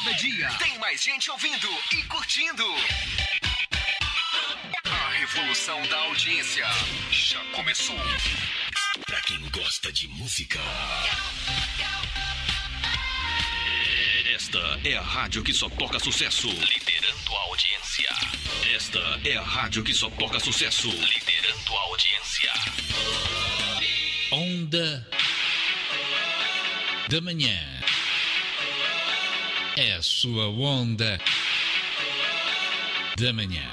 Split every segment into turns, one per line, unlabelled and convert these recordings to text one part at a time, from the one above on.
Cada dia tem mais gente ouvindo e curtindo. A revolução da audiência já começou. Pra quem gosta de música, esta é a rádio que só toca sucesso, liderando a audiência. Esta é a rádio que só toca sucesso, liderando a audiência.
Onda da Manhã. É a sua Onda da Manhã.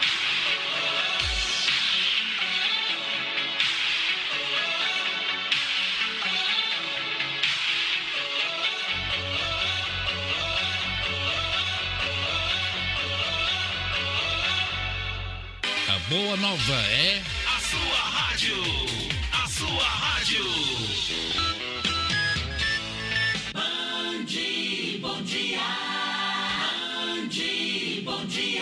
A boa nova é
a sua rádio. A sua rádio. Bom dia. Bom dia.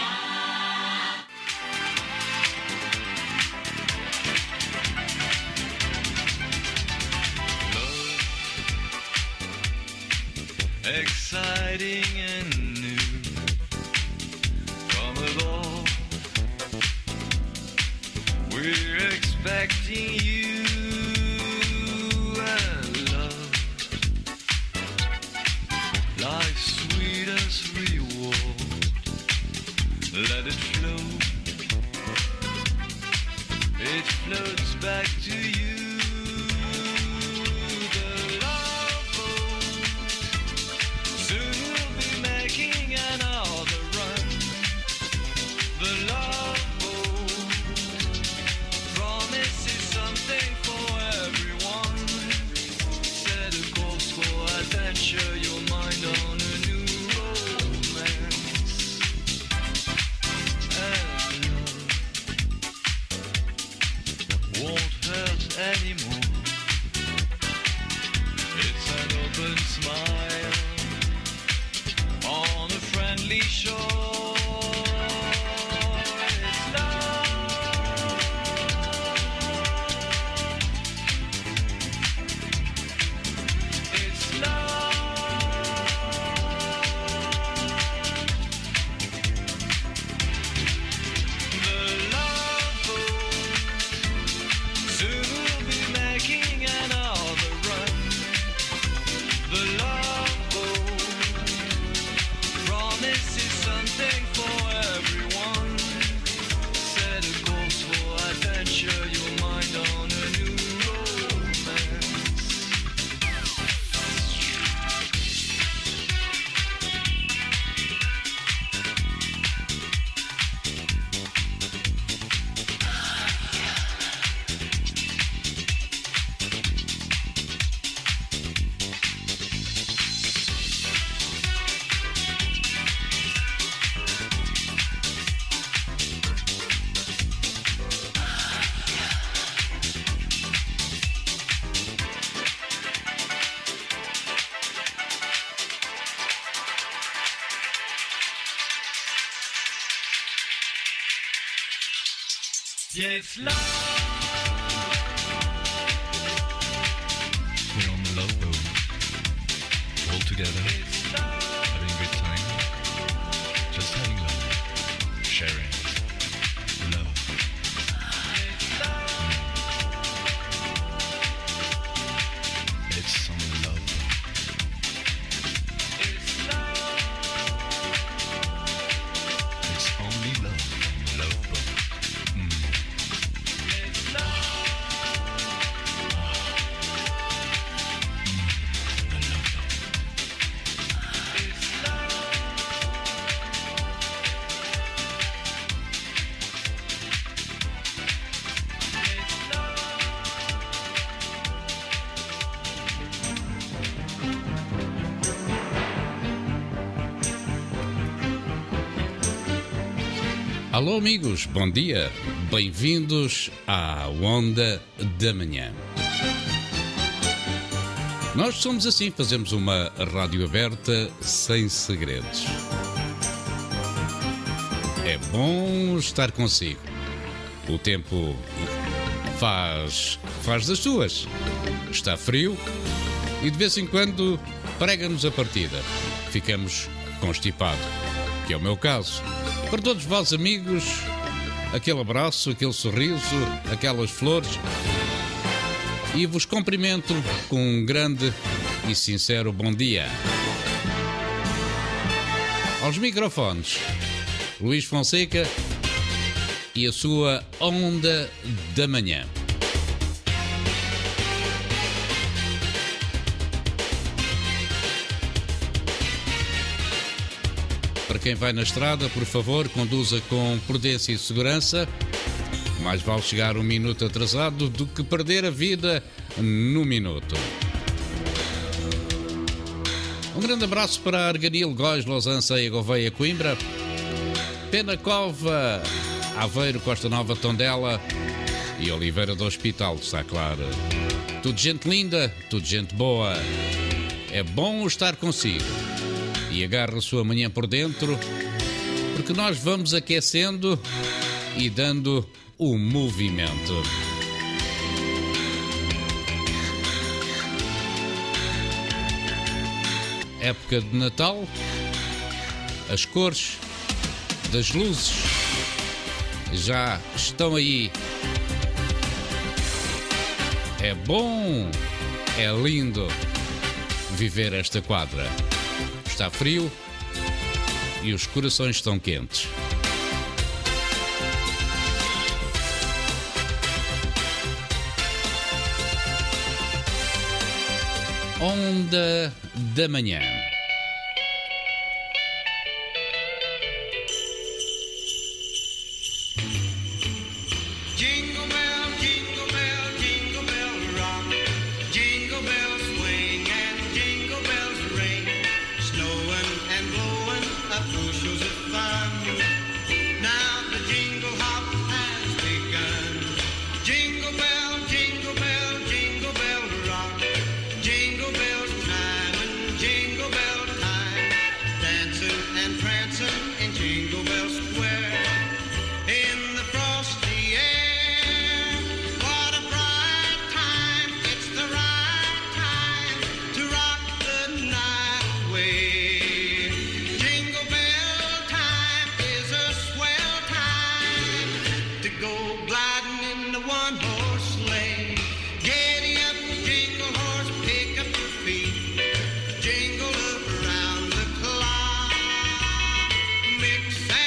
Love, exciting and new from above. We're expecting you and love. Life's sweetest reward. Let it flow. It floats back to you. The love boat. Soon we'll be making another run. The love boat promises something for everyone. Set a course for adventure. Your mind on a new romance. And love won't hurt anymore. It's an open smile on a friendly shore. It's love. It's love. The love boat. Soon we'll be making another run. The love boat promises something for everyone. Set a course for adventure. Your mind on a new romance. It's love.
We're on the love boat, all together,
It's love.
having a good time, just having love, sharing love.
It's love.
It's on the love boat.
It's love.
It's only love on the love boat.
It's love.
The love boat.
It's love. It's love.
Alô amigos, bom dia. Bem-vindos à Onda da Manhã. Nós somos assim, fazemos uma rádio aberta sem segredos. É bom estar consigo. O tempo faz das suas. Está frio e de vez em quando prega-nos a partida. Ficamos constipado, que é o meu caso. Para todos vós, amigos, aquele abraço, aquele sorriso, aquelas flores, e vos cumprimento com um grande e sincero bom dia. Aos microfones, Luís Fonseca e a sua Onda da Manhã. Para quem vai na estrada, por favor, conduza com prudência e segurança. Mais vale chegar um minuto atrasado do que perder a vida no minuto. Um grande abraço para Arganil, Góis, Losança e Gouveia, Coimbra, Penacova, Aveiro, Costa Nova, Tondela e Oliveira do Hospital, está claro. Tudo gente linda, tudo gente boa. É bom estar consigo. E agarra a sua manhã por dentro, porque nós vamos aquecendo e dando o movimento. Época de Natal, as cores das luzes já estão aí. É bom, é lindo viver esta quadra. Está frio e os corações estão quentes. Onda da Manhã.
Jingle up around the clock, mix and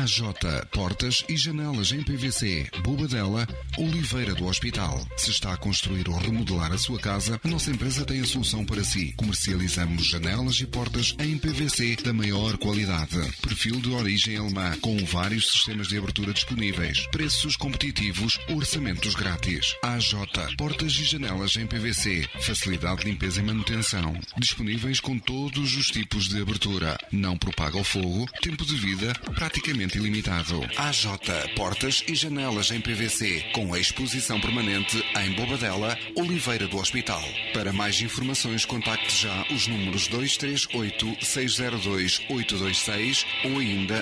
AJ Portas e Janelas em PVC, Bobadela, Oliveira do Hospital. Se está a construir ou remodelar a sua casa, a nossa empresa tem a solução para si. Comercializamos janelas e portas em PVC da maior qualidade. Perfil de origem alemã, com vários sistemas de abertura disponíveis. Preços competitivos, orçamentos grátis. AJ Portas e Janelas em PVC. Facilidade de limpeza e manutenção. Disponíveis com todos os tipos de abertura. Não propaga o fogo. Tempo de vida praticamente ilimitado. AJ Portas e Janelas em PVC, com a exposição permanente em Bobadela, Oliveira do Hospital. Para mais informações, contacte já os números 238-602-826 ou ainda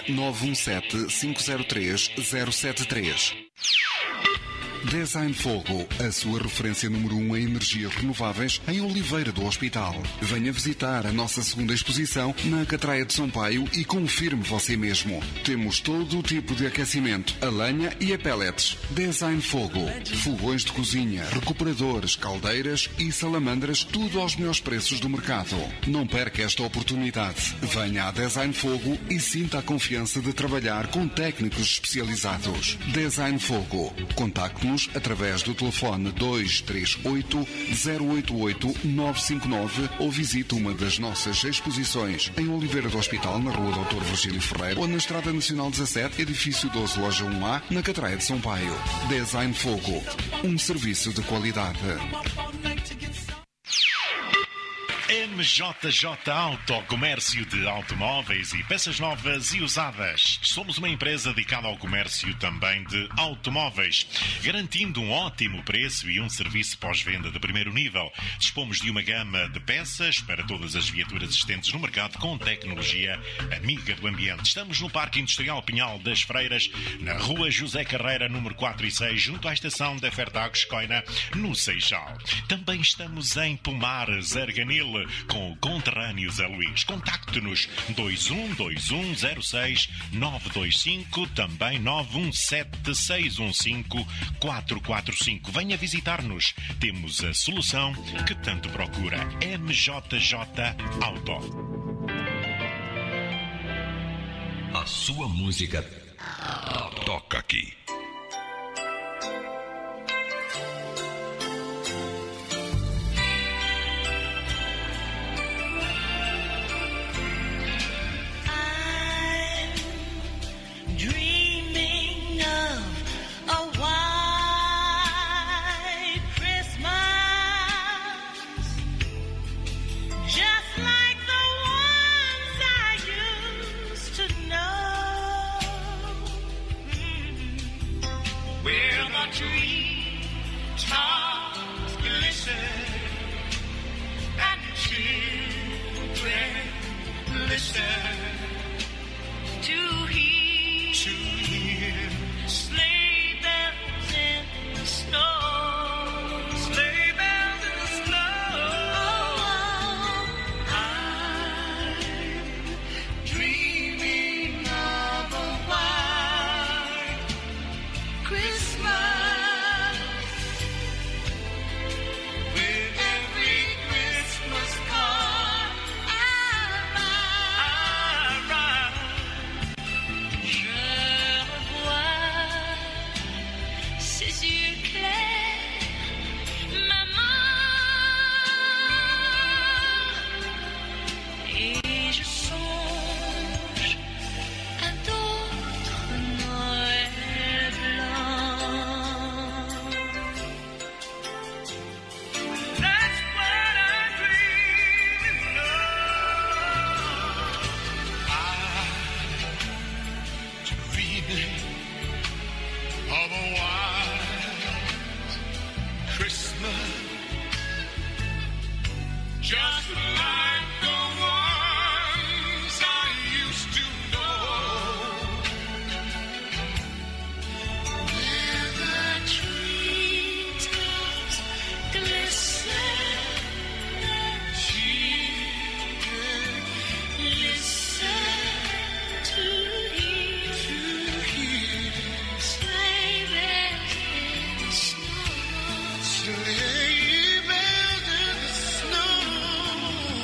917-503-073. Design Fogo, a sua referência número 1 em energias renováveis em Oliveira do Hospital. Venha visitar a nossa segunda exposição na Catraia de São Paio e confirme você mesmo. Temos todo o tipo de aquecimento, a lenha e a pellets. Design Fogo, fogões de cozinha, recuperadores, caldeiras e salamandras, tudo aos melhores preços do mercado. Não perca esta oportunidade. Venha a Design Fogo e sinta a confiança de trabalhar com técnicos especializados. Design Fogo. Contacte-nos através do telefone 238-088-959 ou visite uma das nossas exposições em Oliveira do Hospital, na Rua Dr. Virgílio Ferreira, ou na Estrada Nacional 17, Edifício 12, Loja 1A, na Catraia de São Paio. Design Fogo, um serviço de qualidade.
MJJ Auto, comércio de automóveis e peças novas e usadas. Somos uma empresa dedicada ao comércio também de automóveis, garantindo um ótimo preço e um serviço pós-venda de primeiro nível. Dispomos de uma gama de peças para todas as viaturas existentes no mercado com tecnologia amiga do ambiente. Estamos no Parque Industrial Pinhal das Freiras, na Rua José Carreira, número 4 e 6, junto à estação da Fertagos Coina, no Seixal. Também estamos em Pomares, Arganil, com o conterrâneo Zé Luís. Contacte-nos 21-21-06-925, também 917-615-445. Venha visitar-nos. Temos a solução que tanto procura. MJJ Auto.
A sua música toca aqui.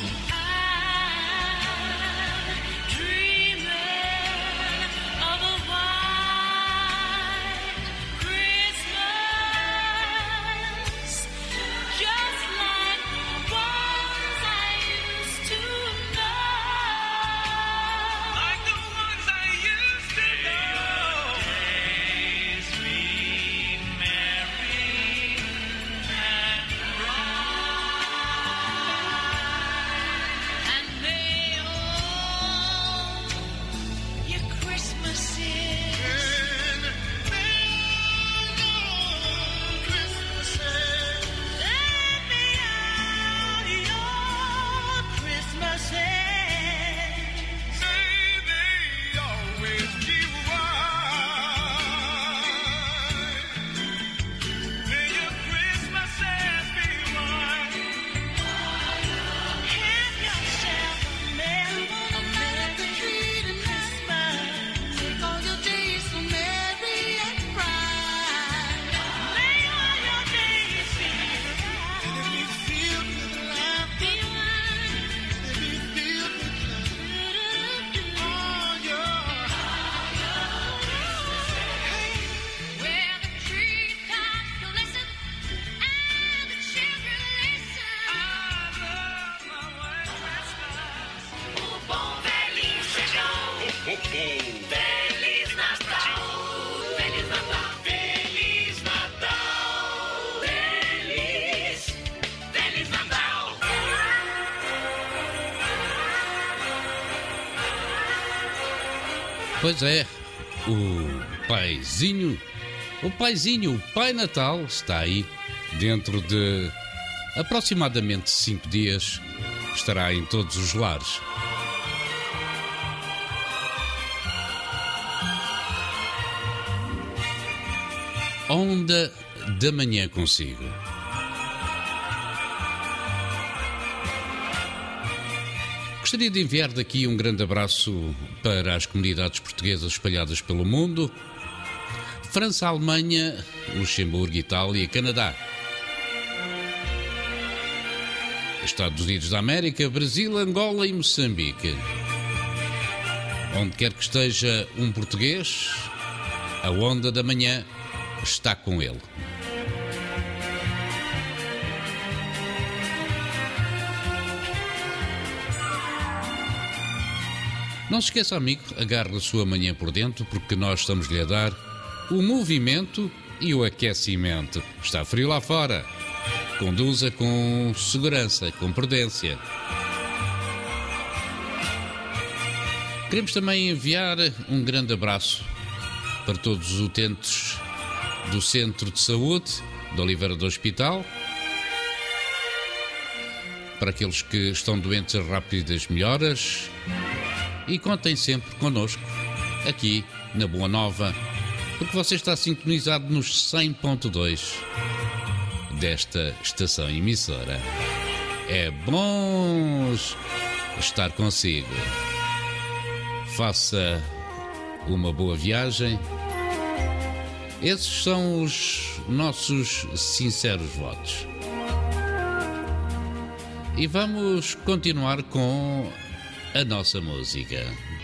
Dreaming of a
Feliz Natal! Feliz Natal! Feliz Natal! Feliz Natal!
Pois é, o paizinho, o Pai Natal está aí. Dentro de aproximadamente 5 dias estará em todos os lares. Onda da manhã consigo. Gostaria de enviar daqui um grande abraço para as comunidades portuguesas espalhadas pelo mundo: França, Alemanha, Luxemburgo, Itália, Canadá, Estados Unidos da América, Brasil, Angola e Moçambique. Onde quer que esteja um português, a onda da manhã está com ele. Não se esqueça, amigo, agarre a sua manhã por dentro, porque nós estamos-lhe a dar o movimento e o aquecimento. Está frio lá fora. Conduza com segurança, com prudência. Queremos também enviar um grande abraço para todos os utentes do Centro de Saúde de Oliveira do Hospital, para aqueles que estão doentes a rápidas melhoras, e contem sempre connosco, aqui na Boa Nova, porque você está sintonizado nos 100.2 desta estação emissora. É bom estar consigo. Faça uma boa viagem. Esses são os nossos sinceros votos. E vamos continuar com a nossa música.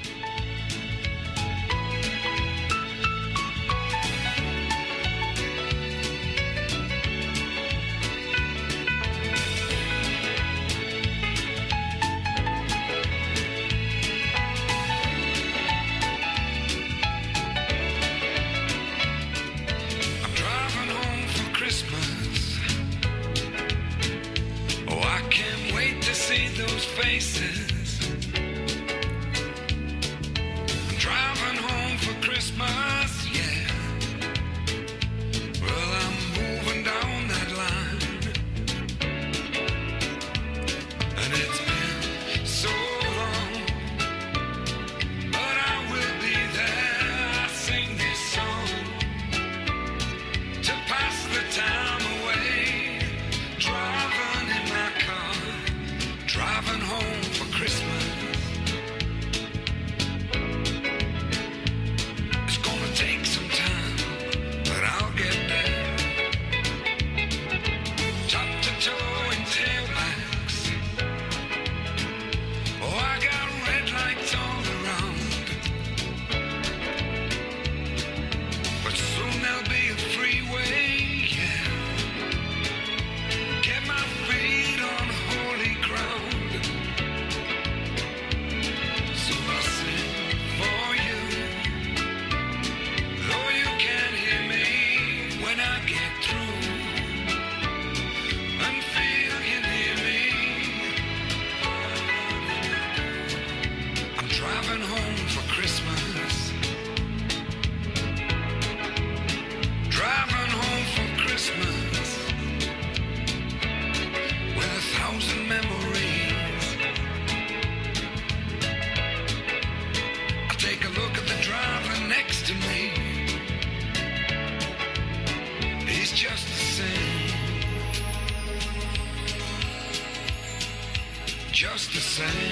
Just the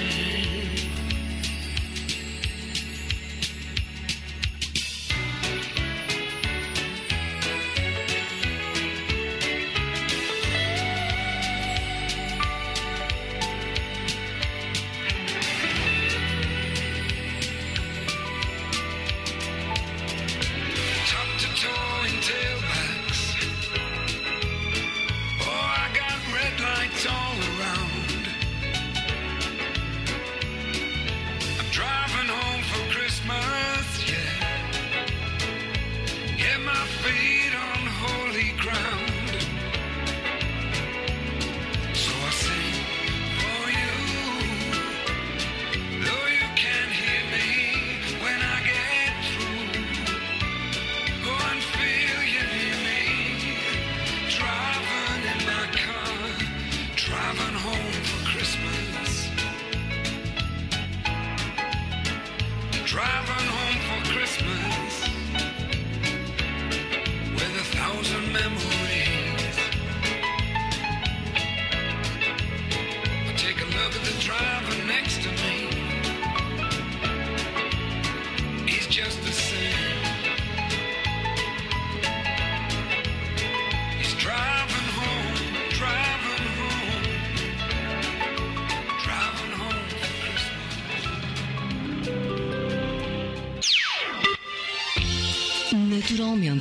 same.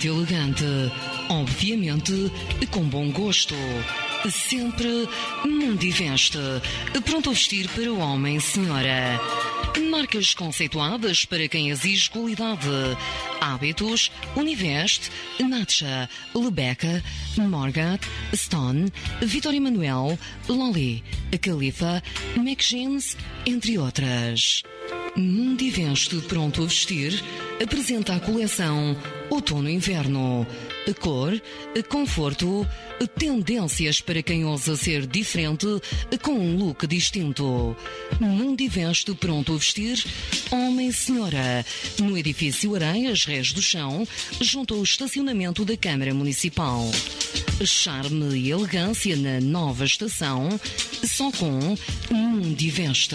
Muito elegante, obviamente com bom gosto. Sempre Mundiveste, pronto a vestir para o homem e senhora. Marcas conceituadas para quem exige qualidade. Hábitos, Univeste, Natcha, Lebeca, Morgat, Stone, Vitória Manuel, Loli, Califa, McJeans, entre outras. Mundiveste pronto a vestir apresenta a coleção Outono-Inverno. Cor, conforto, tendências para quem ousa ser diferente com um look distinto. Mundiveste pronto a vestir, homem e senhora. No edifício Areias, Rés do Chão, junto ao estacionamento da Câmara Municipal. Charme e elegância na nova estação, só com Mundiveste.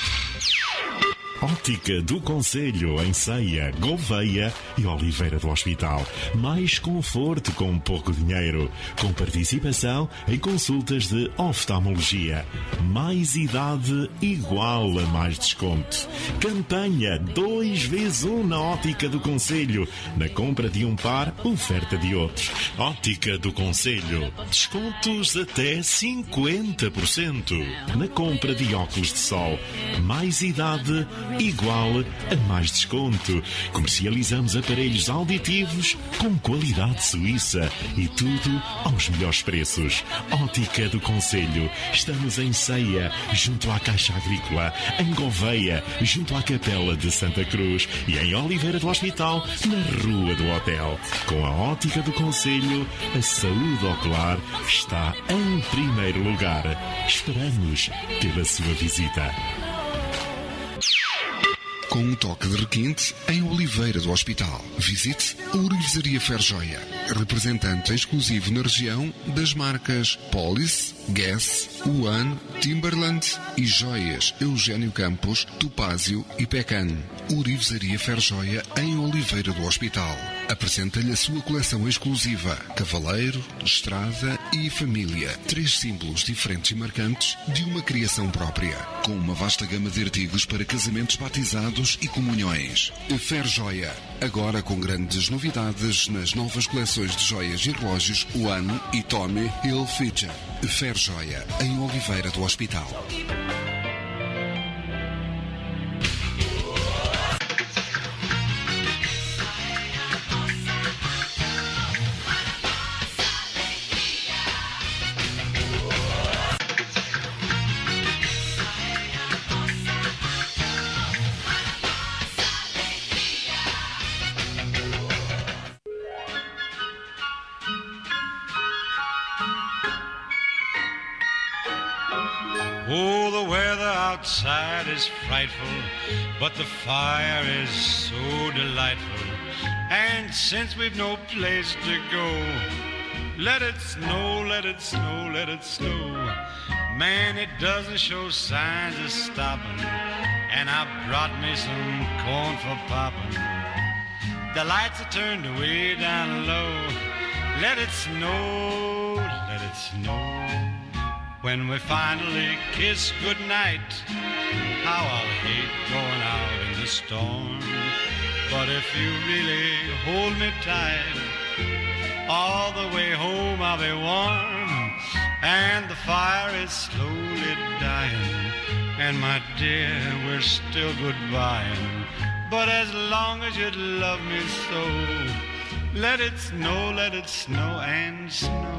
Ótica do Conselho, em Ceia, Gouveia e Oliveira do Hospital. Mais conforto com pouco dinheiro. Com participação em consultas de oftalmologia. Mais idade igual a mais desconto. Campanha 2x1 na Ótica do Conselho. Na compra de um par, oferta de outros. Ótica do Conselho. Descontos até 50%. Na compra de óculos de sol. Mais idade igual a mais desconto. Comercializamos aparelhos auditivos com qualidade suíça e tudo aos melhores preços. Ótica do Conselho. Estamos em Ceia, junto à Caixa Agrícola, em Gouveia, junto à Capela de Santa Cruz e em Oliveira do Hospital, na Rua do Hotel. Com a Ótica do Conselho, a saúde ocular está em primeiro lugar. Esperamos pela sua visita.
Com um toque de requinte em Oliveira do Hospital. Visite a Orivesaria Ferjoia, representante exclusivo na região das marcas Polis, Guess, One, Timberland e joias Eugênio Campos, Topázio e Pecan. Orivesaria Ferjoia em Oliveira do Hospital. Apresenta-lhe a sua coleção exclusiva: Cavaleiro, Estrada e Família. 3 símbolos diferentes e marcantes de uma criação própria, com uma vasta gama de artigos para casamentos, batizados e comunhões. Ferjoia, agora com grandes novidades nas novas coleções de joias e relógios One e Tommy Hilfiger. Ferjoia, em Oliveira do Hospital.
Oh, the weather outside is frightful, but the fire is so delightful. And since we've no place to go, let it snow, let it snow, let it snow. Man, it doesn't show signs of stopping, and I brought me some corn for popping. The lights are turned way down low. Let it snow, let it snow. When we finally kiss goodnight, how I'll hate going out in the storm. But if you really hold me tight, all the way home I'll be warm. And the fire is slowly dying, and my dear, we're still goodbying. But as long as you love me so, let it snow and snow.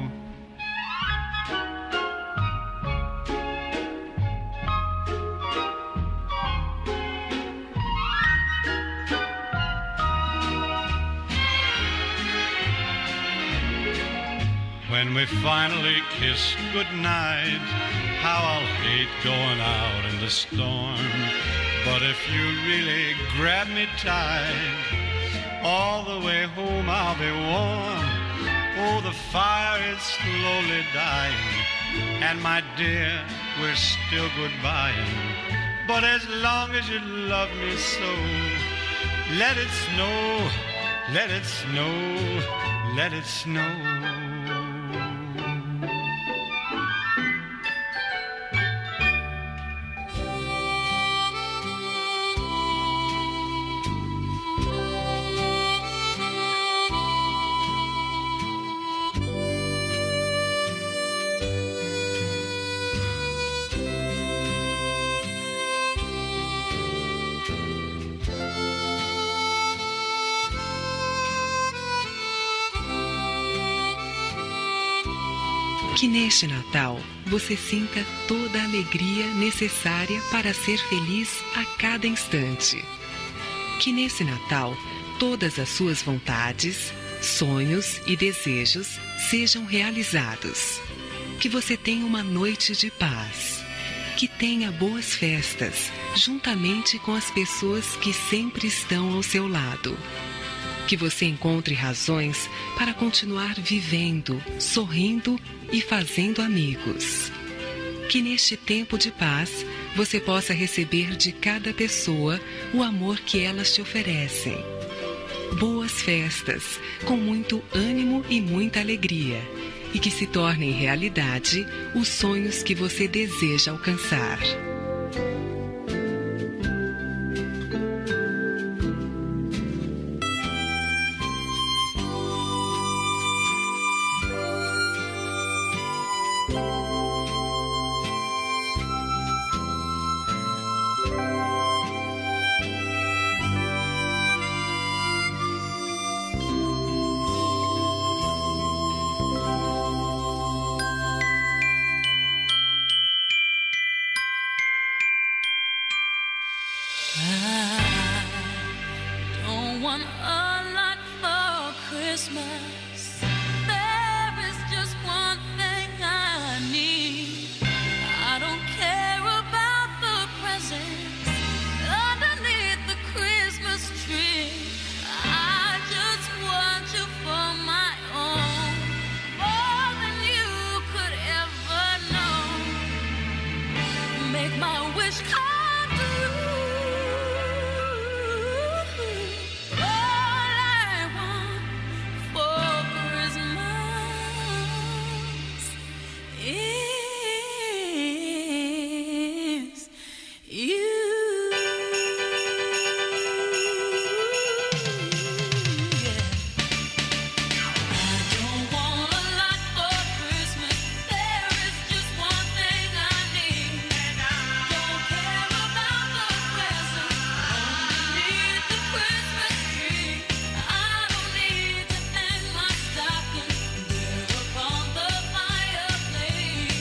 When we finally kiss goodnight, how I'll hate going out in the storm. But if you really grab me tight, all the way home I'll be warm. Oh, the fire is slowly dying, and my dear, we're still goodbying. But as long as you love me so, let it snow, let it snow, let it snow.
Que neste Natal você sinta toda a alegria necessária para ser feliz a cada instante. Que nesse Natal todas as suas vontades, sonhos e desejos sejam realizados. Que você tenha uma noite de paz. Que tenha boas festas, juntamente com as pessoas que sempre estão ao seu lado. Que você encontre razões para continuar vivendo, sorrindo e fazendo amigos. Que neste tempo de paz você possa receber de cada pessoa o amor que elas te oferecem. Boas festas, com muito ânimo e muita alegria, e que se tornem realidade os sonhos que você deseja alcançar.
There upon the fireplace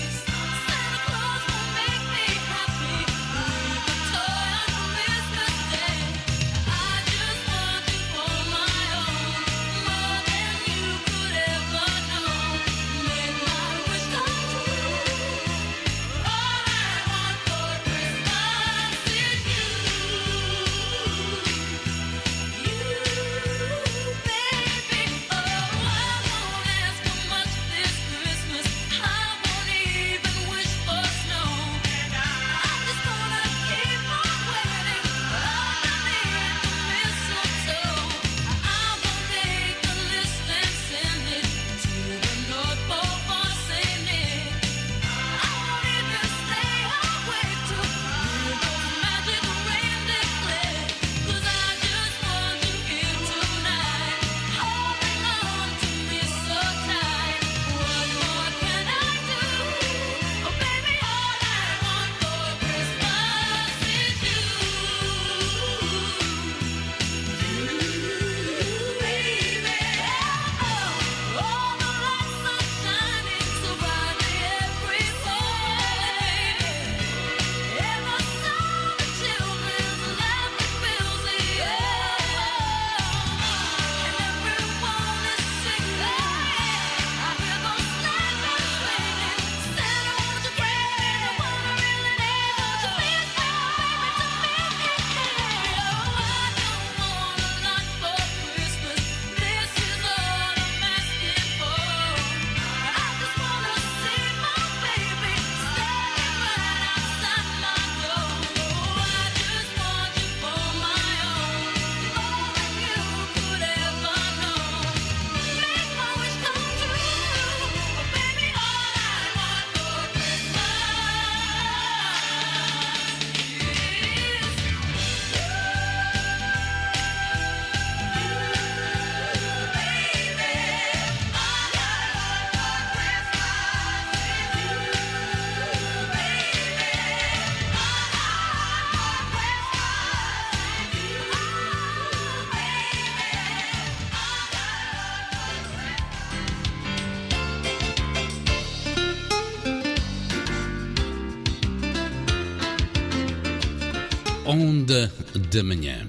Onda da Manhã.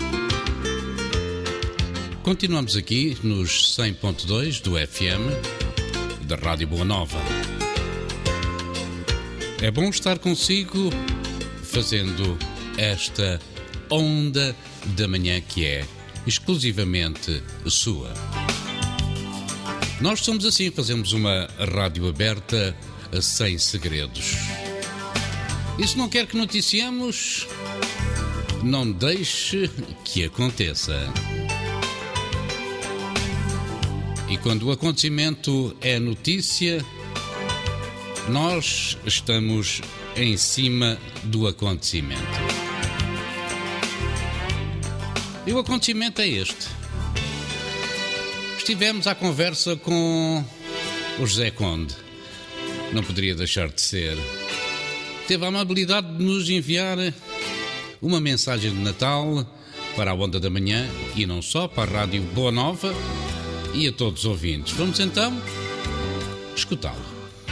Continuamos aqui nos 100.2 do FM da Rádio Boa Nova. É bom estar consigo fazendo esta Onda da Manhã que é exclusivamente sua. Nós somos assim, fazemos uma rádio aberta sem segredos. Isso não quer que noticiemos? Não deixe que aconteça. E quando o acontecimento é notícia, nós estamos em cima do acontecimento. E o acontecimento é este. Estivemos à conversa com o José Conde. Não poderia deixar de ser. Teve a amabilidade de nos enviar uma mensagem de Natal para a Onda da Manhã e não só, para a Rádio Boa Nova e a todos os ouvintes. Vamos então escutá-lo.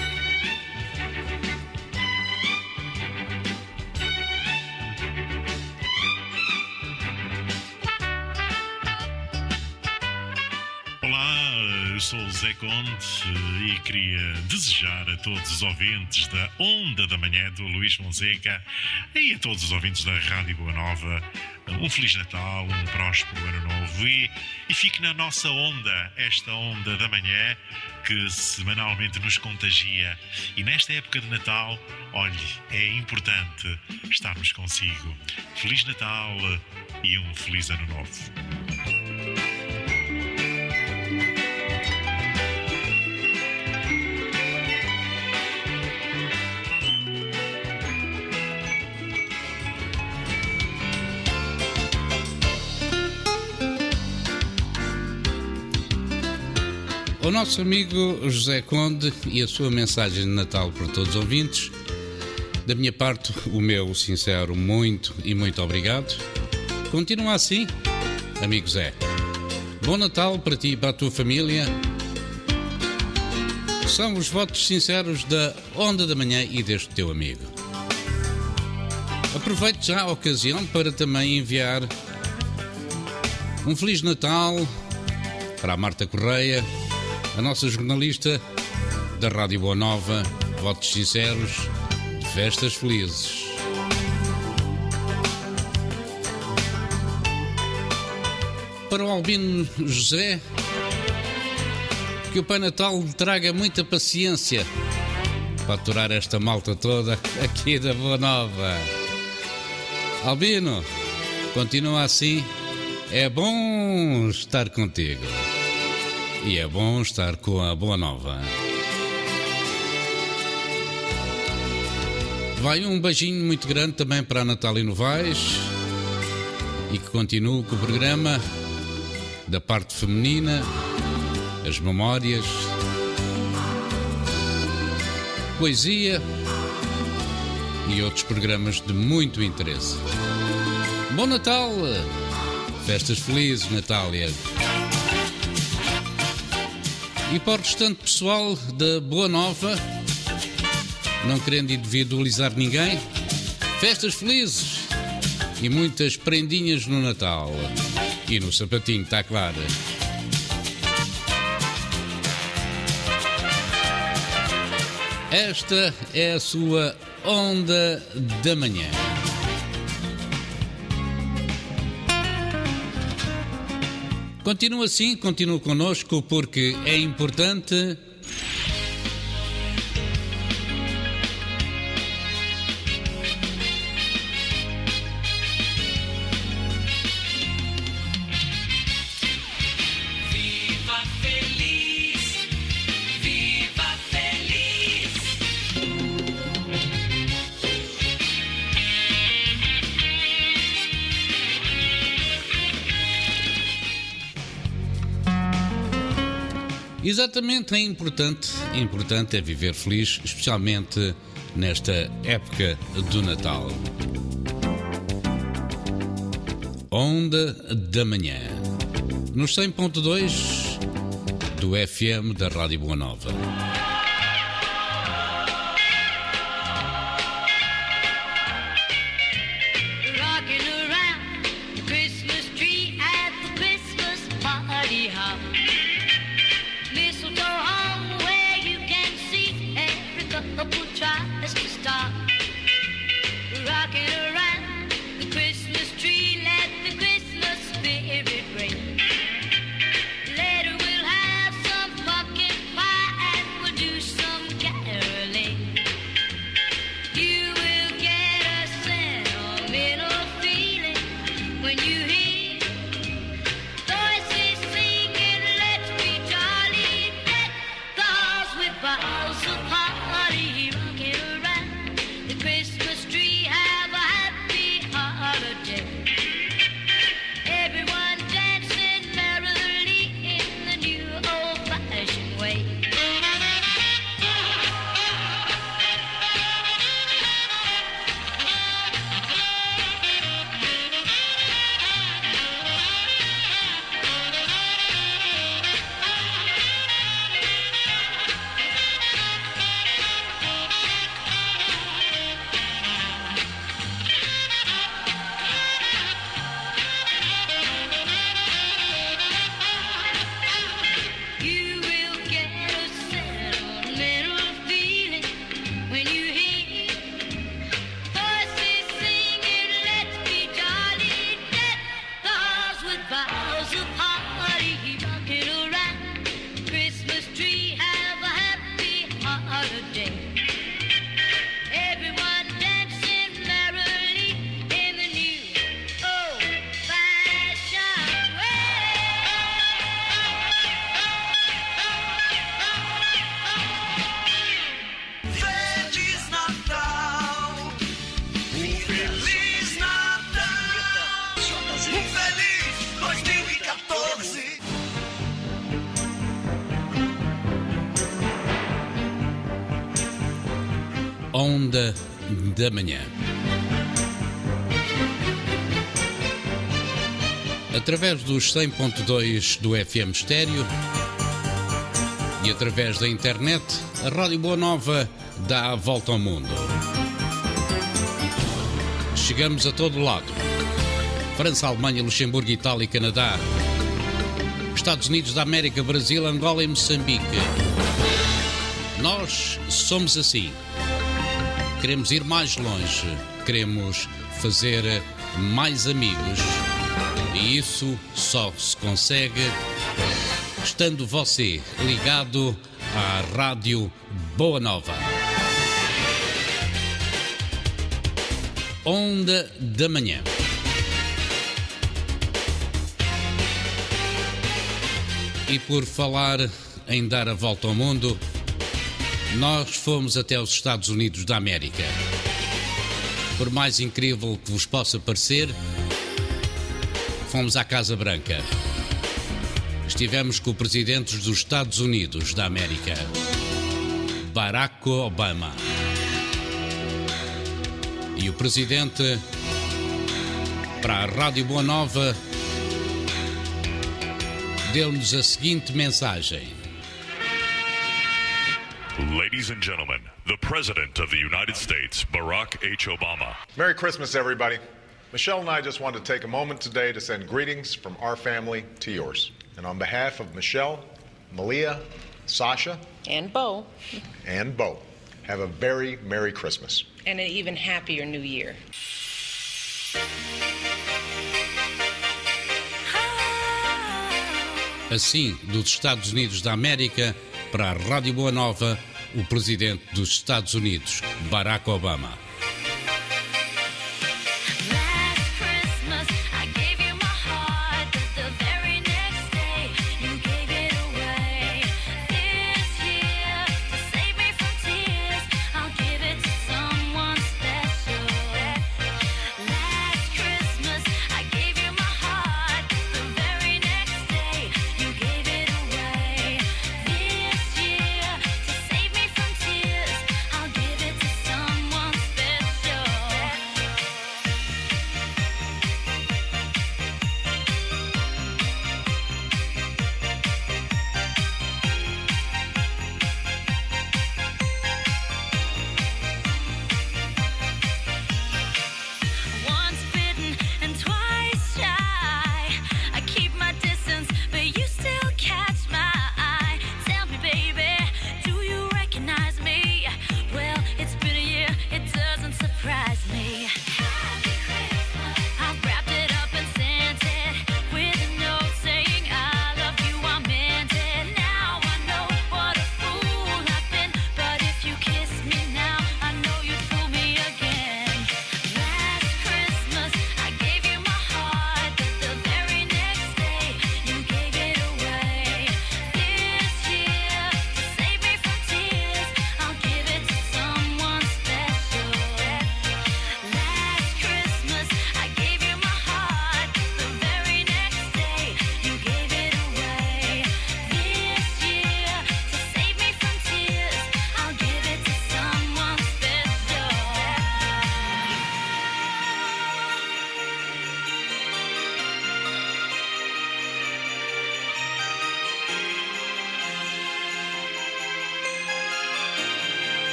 Eu sou o Zé Conde e queria desejar a todos os ouvintes da Onda da Manhã do Luís Fonseca e a todos os ouvintes da Rádio Boa Nova um Feliz Natal, um próspero Ano Novo e fique na nossa onda, esta Onda da Manhã que semanalmente nos contagia. E nesta época de Natal, olhe, é importante estarmos consigo. Feliz Natal e um Feliz Ano Novo.
O nosso amigo José Conde e a sua mensagem de Natal para todos os ouvintes. Da minha parte, o meu sincero muito e muito obrigado. Continua assim, amigo Zé. Bom Natal para ti e para a tua família. São os votos sinceros da Onda da Manhã e deste teu amigo. Aproveito já a ocasião para também enviar um Feliz Natal para a Marta Correia, a nossa jornalista da Rádio Boa Nova. Votos sinceros de festas felizes. Para o Albino José, que o Pai Natal lhe traga muita paciência para aturar esta malta toda aqui da Boa Nova. Albino, continua assim. É bom estar contigo. E é bom estar com a Boa Nova. Vai um beijinho muito grande também para a Natália Novaes e que continue com o programa da parte feminina, as memórias, poesia e outros programas de muito interesse. Bom Natal! Festas felizes, Natália! E para o restante pessoal da Boa Nova, não querendo individualizar ninguém, festas felizes e muitas prendinhas no Natal. E no sapatinho, está claro. Esta é a sua Onda da Manhã. Continua assim, continua connosco, porque é importante.
Viva feliz, viva feliz.
Exatamente, é importante é viver feliz, especialmente nesta época do Natal. Onda da Manhã, nos 100.2 do FM da Rádio Boa Nova.
Rock
day. Everyone dancing merrily in the new old-fashioned
Feliz Natal, Feliz Natal, Feliz 2014.
Onda da Manhã. Através dos 100.2 do FM Estéreo e através da internet, a Rádio Boa Nova dá a volta ao mundo. Chegamos a todo lado. França, Alemanha, Luxemburgo, Itália e Canadá. Estados Unidos da América, Brasil, Angola e Moçambique. Nós somos assim. Queremos ir mais longe, queremos fazer mais amigos e isso só se consegue estando você ligado à Rádio Boa Nova. Onda da Manhã. E por falar em dar a volta ao mundo, nós fomos até os Estados Unidos da América. Por mais incrível que vos possa parecer, fomos à Casa Branca. Estivemos com o presidente dos Estados Unidos da América, Barack Obama. E o presidente, para a Rádio Boa Nova, deu-nos a seguinte mensagem.
Ladies and gentlemen, the President of the United States, Barack H. Obama.
Merry Christmas, everybody. Michelle and I just wanted to take a moment today to send greetings from our family to yours. And on behalf of Michelle, Malia, Sasha,
and Bo,
have a very Merry Christmas.
and an even happier New Year.
Assim, dos Estados Unidos da América, para a Rádio Boa Nova, o presidente dos Estados Unidos, Barack Obama.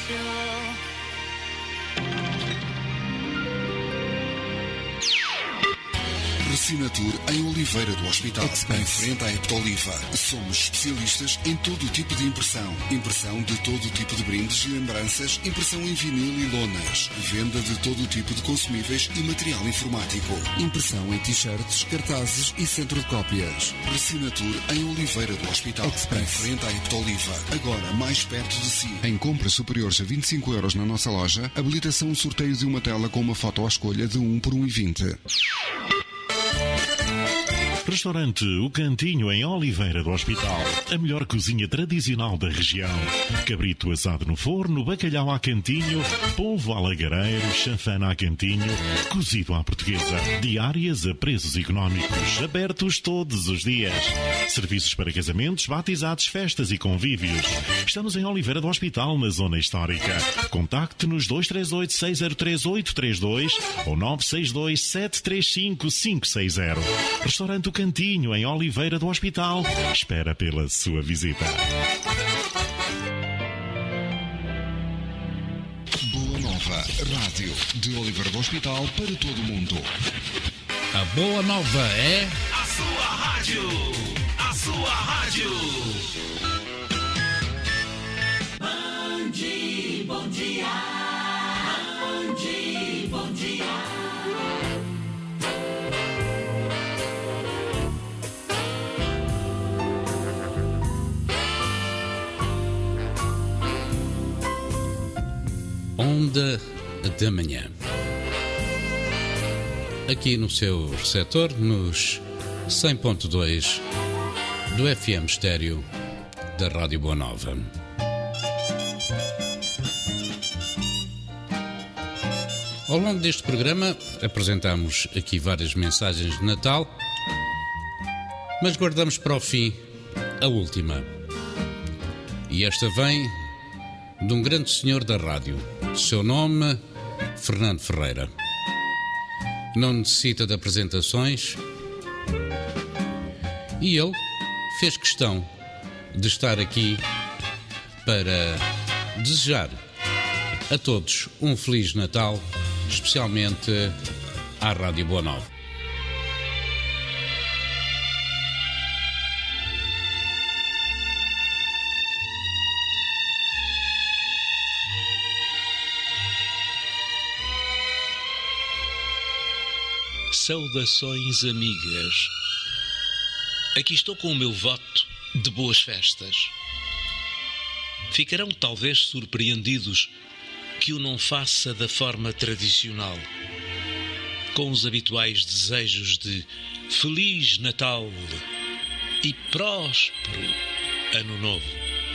Recinatur em Oliveira do Hospital, em frente à Eptoliva. Somos especialistas em todo o tipo de impressão. Impressão de todo o tipo de brindes e lembranças, impressão em vinil e lonas. Venda de todo o tipo de consumíveis e material informático. Impressão em t-shirts, cartazes e centro de cópias. Recinatur em Oliveira do Hospital, em frente à Eptoliva. Agora mais perto de si. Em compras superiores a 25 € na nossa loja, habilitação um sorteio de uma tela com uma foto à escolha de 1 por 1,20.
Restaurante O Cantinho em Oliveira do Hospital. A melhor cozinha tradicional da região. Cabrito assado no forno, bacalhau à cantinho, polvo à lagareiro, chanfana à cantinho, cozido à portuguesa. Diárias a preços económicos. Abertos todos os dias. Serviços para casamentos, batizados, festas e convívios. Estamos em Oliveira do Hospital, na zona histórica. Contacte-nos 238-603-832 ou 962-735-560. Restaurante O Cantinho, em Oliveira do Hospital, espera pela sua visita.
Boa Nova, rádio de Oliveira do Hospital para todo o mundo.
A Boa Nova é...
A sua rádio. A sua rádio. Bandi, bom dia. Bandi, bom dia.
Onda da Manhã. Aqui no seu receptor, nos 100.2 do FM estéreo da Rádio Boa Nova. Ao longo deste programa apresentamos aqui várias mensagens de Natal, mas guardamos para o fim a última. E esta vem de um grande senhor da rádio. Seu nome, Fernando Ferreira. Não necessita de apresentações e ele fez questão de estar aqui para desejar a todos um Feliz Natal, especialmente à Rádio Boa Nova.
Saudações, amigas. Aqui estou com o meu voto de boas festas. Ficarão talvez surpreendidos que o não faça da forma tradicional, com os habituais desejos de Feliz Natal e próspero Ano Novo.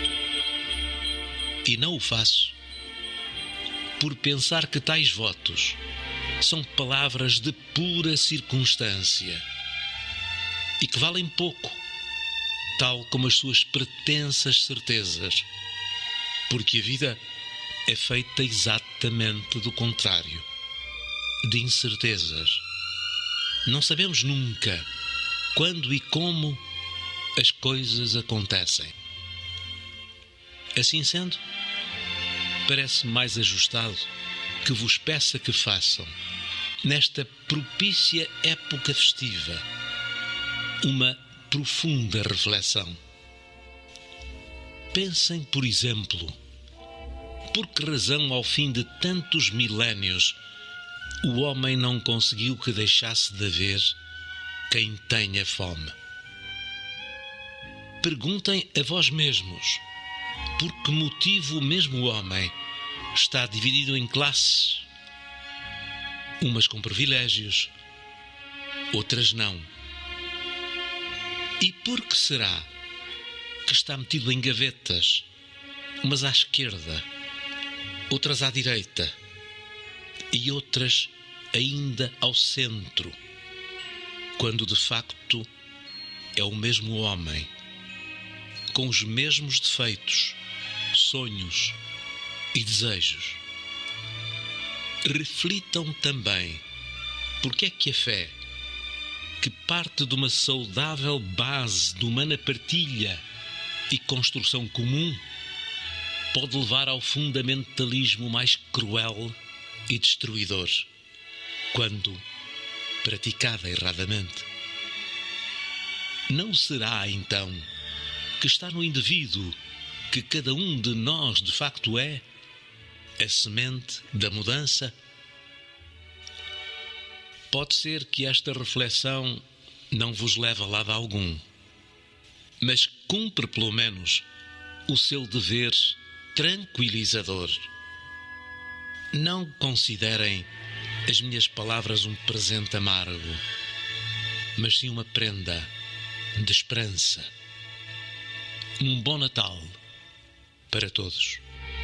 E não o faço por pensar que tais votos são palavras de pura circunstância e que valem pouco, tal como as suas pretensas certezas, porque a vida é feita exatamente do contrário, de incertezas. Não sabemos nunca quando e como as coisas acontecem. Assim sendo, parece mais ajustado que vos peça que façam, nesta propícia época festiva, uma profunda reflexão. Pensem, por exemplo, por que razão, ao fim de tantos milénios, o homem não conseguiu que deixasse de haver quem tenha fome? Perguntem a vós mesmos, por que motivo o mesmo homem está dividido em classes, umas com privilégios, outras não. E por que será que está metido em gavetas, umas à esquerda, outras à direita e outras ainda ao centro, quando de facto é o mesmo homem, com os mesmos defeitos, sonhos e desejos? Reflitam também porque é que a fé, que parte de uma saudável base de humana partilha e construção comum, pode levar ao fundamentalismo mais cruel e destruidor, quando praticada erradamente. Não será, então, que está no indivíduo que cada um de nós de facto é a semente da mudança? Pode ser que esta reflexão não vos leve a lado algum, mas cumpre pelo menos o seu dever tranquilizador. Não considerem as minhas palavras um presente amargo, mas sim uma prenda de esperança. Um bom Natal para todos.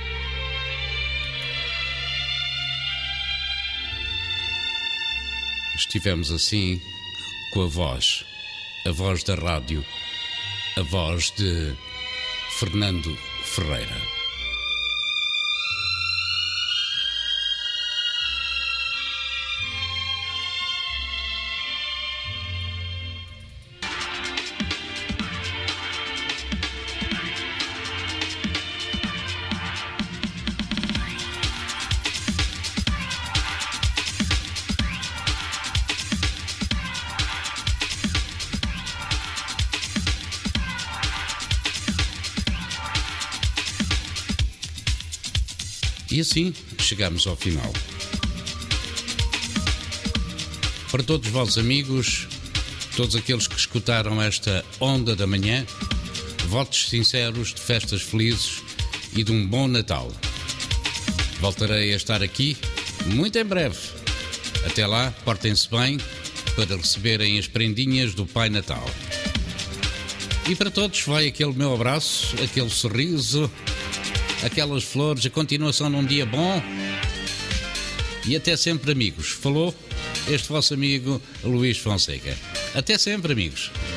Estivemos assim com a voz da rádio, a voz de Fernando Ferreira. E assim chegamos ao final. Para todos vós amigos, todos aqueles que escutaram esta Onda da Manhã, votos sinceros de festas felizes e de um bom Natal. Voltarei a estar aqui muito em breve. Até lá, portem-se bem para receberem as prendinhas do Pai Natal. E para todos vai aquele meu abraço, aquele sorriso, aquelas flores, a continuação de um dia bom. E até sempre, amigos. Falou este vosso amigo Luís Fonseca. Até sempre, amigos.